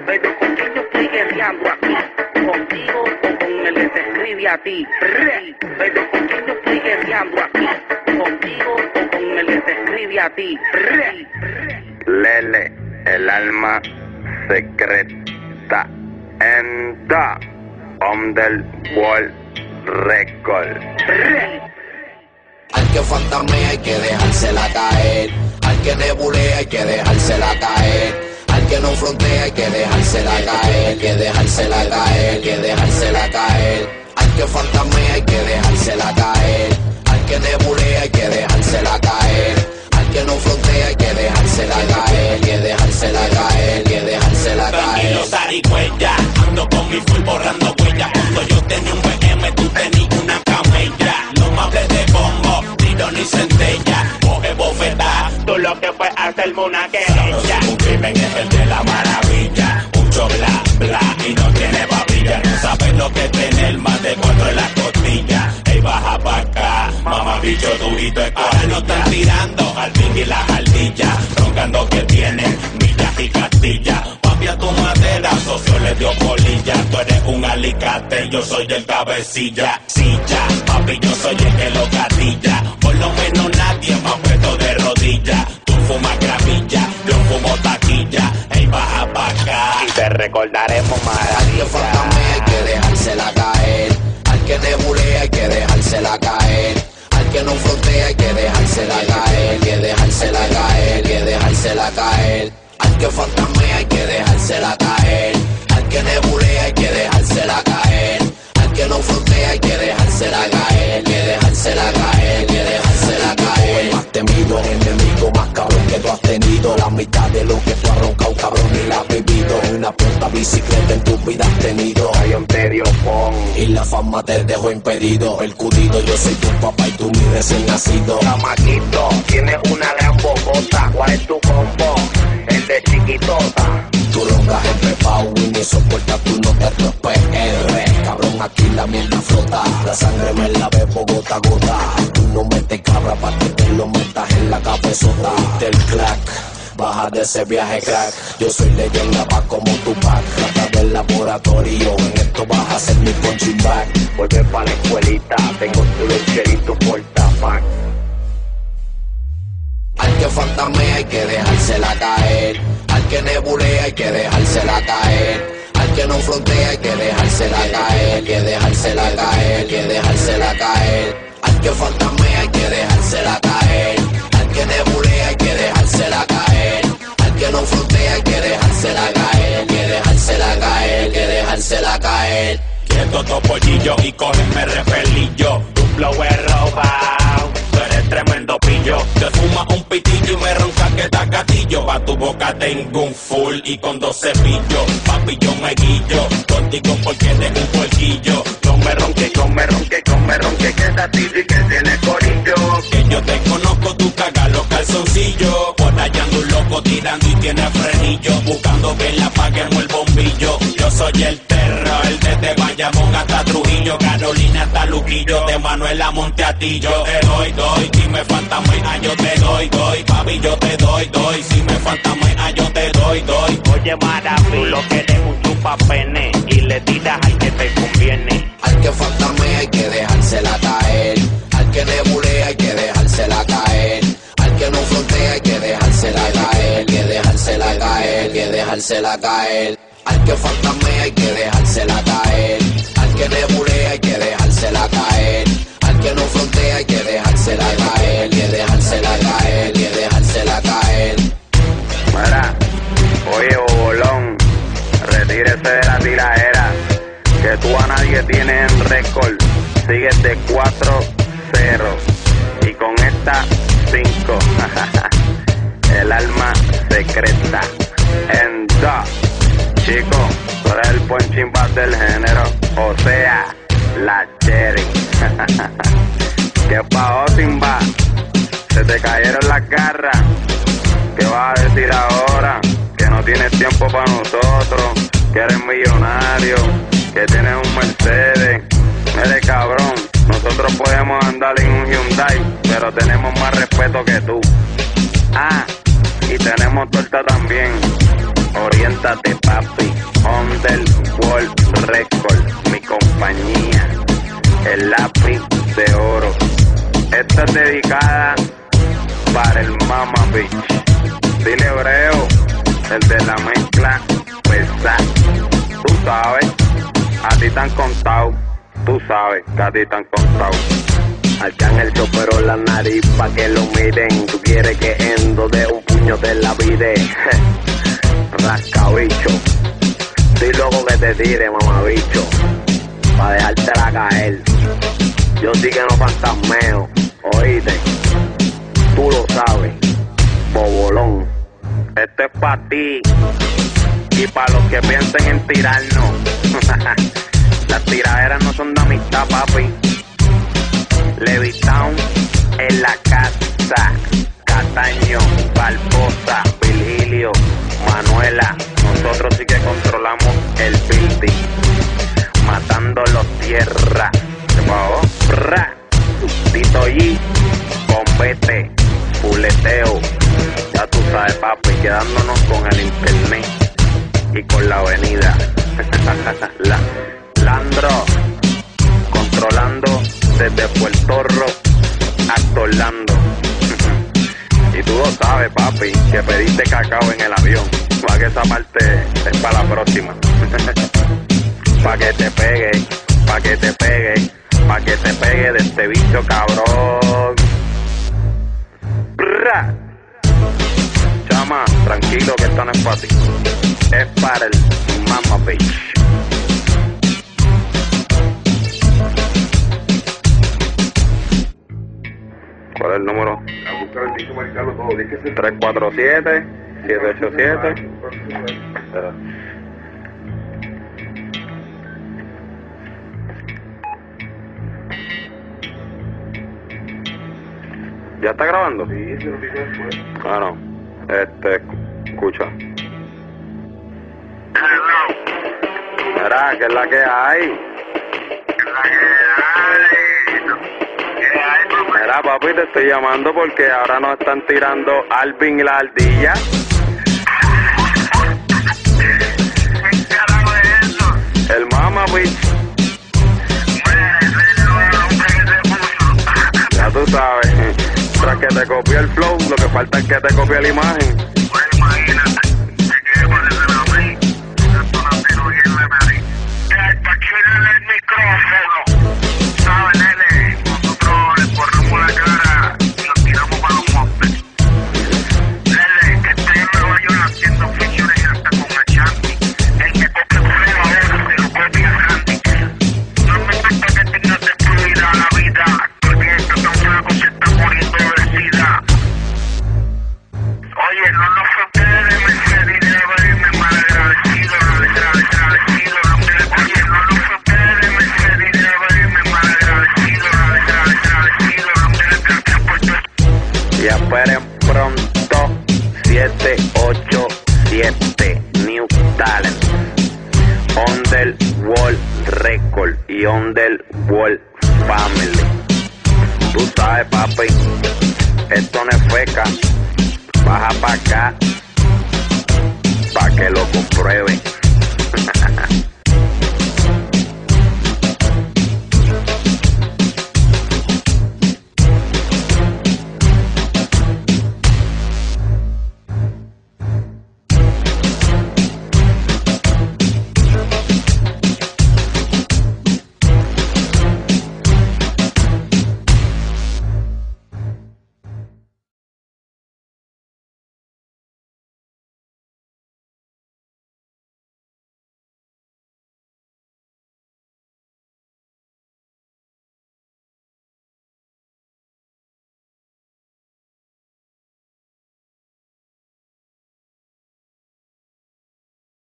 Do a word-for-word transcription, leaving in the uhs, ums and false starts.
pero ¿con quién yo estoy guerreando aquí? ¿Contigo o con el que te escribe a ti? Rey, pero ¿con quién yo estoy guerreando aquí? ¿Contigo o con el que te escribe a ti? Rey, Lele, el alma secreta en the Underworld Record. rey. Al que fantamea hay que dejársela caer, al que nebulea hay que dejársela caer, al que no frontea hay que dejársela caer, hay que dejársela caer, hay que dejársela caer, al que fantamea hay que dejársela caer, al que nebulea hay que dejársela caer, al que no frontea hay que dejársela caer, hay que dejársela caer, hay que dejársela caer. Tranquilo, zarigüeya, ando con mi full borrando huellas. Cuando yo tenía un B M, tú tenías una camella. No me hables de bombo, tiro ni centella. Coge bofeta, tú lo que puedes hacerme una querella. Un crimen es el de la maravilla. Mucho bla bla y no tiene babilla. No sabes lo que es tener más de cuatro en la costilla. Ey, baja pa' acá, mamá bicho durito es ahora no están tirando al fin y las ardillas. Roncando que tienen millas y castillas. Papi a tu madera, socio le dio polilla. Tú eres un alicate, yo soy el cabecilla. Silla, papi yo soy el que lo gatilla. Por lo menos nadie me ha puesto de rodillas. Tú fumas gravilla, yo fumo taquilla. Ey, baja pa' acá y te recordaremos Al que fantamea hay que dejársela caer, al que nebulea hay que dejársela caer, al que no frontea hay que dejársela caer, hay que dejársela caer, hay que dejársela caer, al que fantamea hay que dejársela caer, al que nebulea hay que dejársela caer, al que no frontea hay que dejársela caer, hay que dejársela caer, hay que dejársela caer. El más temido, el enemigo más cabrón que tú has tenido, la mitad de lo que tú has roncado, cabrón, ni la has vivido. Una puta bicicleta en tu vida has tenido, Hay un tedio pon. y la fama te dejó impedido. El cudido, yo soy tu papá y tú mi recién nacido. Chamaquito, tienes una gran bobota. ¿Cuál es tu combo? El de chiquitota. Tú rondas el prepao y ni soportas tú no te tu P R. Cabrón, aquí la mierda flota, la sangre me la bebo gota a gota. Tú no metes cabra pa' que te lo metas en la cabezota. Del crack, baja de ese viaje crack. Yo soy leyenda pa' como tu pack. Rata del laboratorio, en esto vas a ser mi punching bag. Vuelve pa' la escuelita, tengo tu loncherito portapack. Al que fantamea hay que dejársela caer, al que nebulea hay que dejársela caer, al que no frontea hay que dejársela caer, hay que dejársela caer, hay que dejársela caer, al que fantamea hay que dejársela caer, al que nebulea hay que dejársela caer, al que no frontea hay que dejársela caer, hay que dejársela caer, hay que dejársela caer. Quieto topollillo y cógeme repelillo. Tu flow es robado, tú eres tremendo pillo. Te fumas un pitillo y me ronca que da gatillo. Pa' tu boca tengo un full y con dos cepillos. Papi yo me guillo, contigo porque tengo un puerquillo. No me ronque, No me ronque, no me ronque, que es así y que tiene corillo. que yo te conozco, tú cagas los calzoncillos. Por allá ando un loco tirando y tiene frenillo. Buscando que le apaguemos el bombillo. Yo soy el terror, el desde Bayamón hasta Trujillo, Carolina hasta Luquillo, de Manuel a Monteatillo. Yo te doy, doy, si me fantamea yo te doy, doy. Papi yo te doy, doy, si me fantamea yo te doy, doy. Oye, Maraví, tú lo que eres un chupapene y le tiras al que te conviene. Al que fantamea hay que dejársela caer, al que nebulea hay que dejársela caer, al que no frontea hay que dejársela caer, hay que dejársela caer, hay que dejársela caer, al que fantamea hay que dejársela caer, al que nebulea hay que dejársela caer, al que no frontea hay que dejársela caer, hay que dejársela caer, hay que dejársela caer. Mira, oye, bolón, retírese de la tiradera, que tú a nadie tienes en récord. Sigues de cuatro cero y con esta cinco. El alma secreta en dos. Chico, tú eres el punching bag del género, o sea, la cherry. ¿Qué pasó, Simba? Se te cayeron las garras. ¿Qué vas a decir ahora? Que no tienes tiempo para nosotros, que eres millonario, que tienes un Mercedes. Eres cabrón, nosotros podemos andar en un Hyundai, pero tenemos más respeto que tú. Ah, y tenemos torta también. Oriéntate, papi. Underworld Record, mi compañía. El lápiz de oro. Esta es dedicada para el Mama Bitch. Dile Hebreo, el de la mezcla pesada. Tú sabes, a ti te han contado. Tú sabes que a ti te han contado. Arcángel pero la nariz pa' que lo miren. Tú quieres que endo de un puño te la vide. Rascabicho. Estoy loco que te tire, mamabicho, pa' dejártela caer. Yo sí que no fantasmeo, oíste. Tú lo sabes, bobolón. Esto es pa' ti y pa' los que piensen en tirarnos. Las tiraderas no son de amistad, papi. Levitown en la casa. Cataño, Barbosa, Virgilio, Manuela. Nosotros sí que controlamos el building. Matando los tierras. Tito G, Bombete, Puleteo. Ya tú sabes, papi, quedándonos con el internet y con la avenida. la, Landro, controlando desde Puerto Rico hasta Orlando. Y tú lo sabes, papi, que pediste cacao en el avión. Pa' que esa parte es para la próxima. Pa' que te pegue, pa' que te pegue, pa' que te pegue de este bicho cabrón. Brrra. Chama, tranquilo que esto no es para ti. Es para el Mama Bitch. ¿Cuál es el número? tres cuatro siete, siete ocho siete. ¿Ya está grabando? Sí, se lo pico después. Ah, no. Este, escucha. Mira, ¿qué es la que hay? ¿Qué es la que hay? ¿Qué hay, papá? Mira, papi, te estoy llamando porque ahora nos están tirando Alvin y la ardilla. ¿Qué carajo es eso? El Mama Bitch. Bueno, ese es el nuevo nombre que se puso. Ya tú sabes. Tras que te copió el flow, lo que falta es que te copie la imagen. Pues imagínate, se quiere parecer a mí. Esto no tiene bien de nariz. Que aquí en el micrófono. ¿Sabes, nene? Nosotros le corremos la cara y nos tiramos para los montes. Nene, que estoy en Nueva York haciendo features hasta con Achanti. El que copia un flow ahora se lo copia a Randy. No me importa que tengas de fluida la vida. Porque esto tan flaco se está muriendo de sida. Oye, no nos fronteres, me cedí de verme mal agradecido, agradecido, oye, no nos fronteres, me cedí de verme mal agradecido, agradecido, y esperen pronto siete ocho siete New Talent, Underworld Record y Underworld Family. Tú sabes, papi, esto no es feca. Baja pa' acá, pa' que lo compruebe.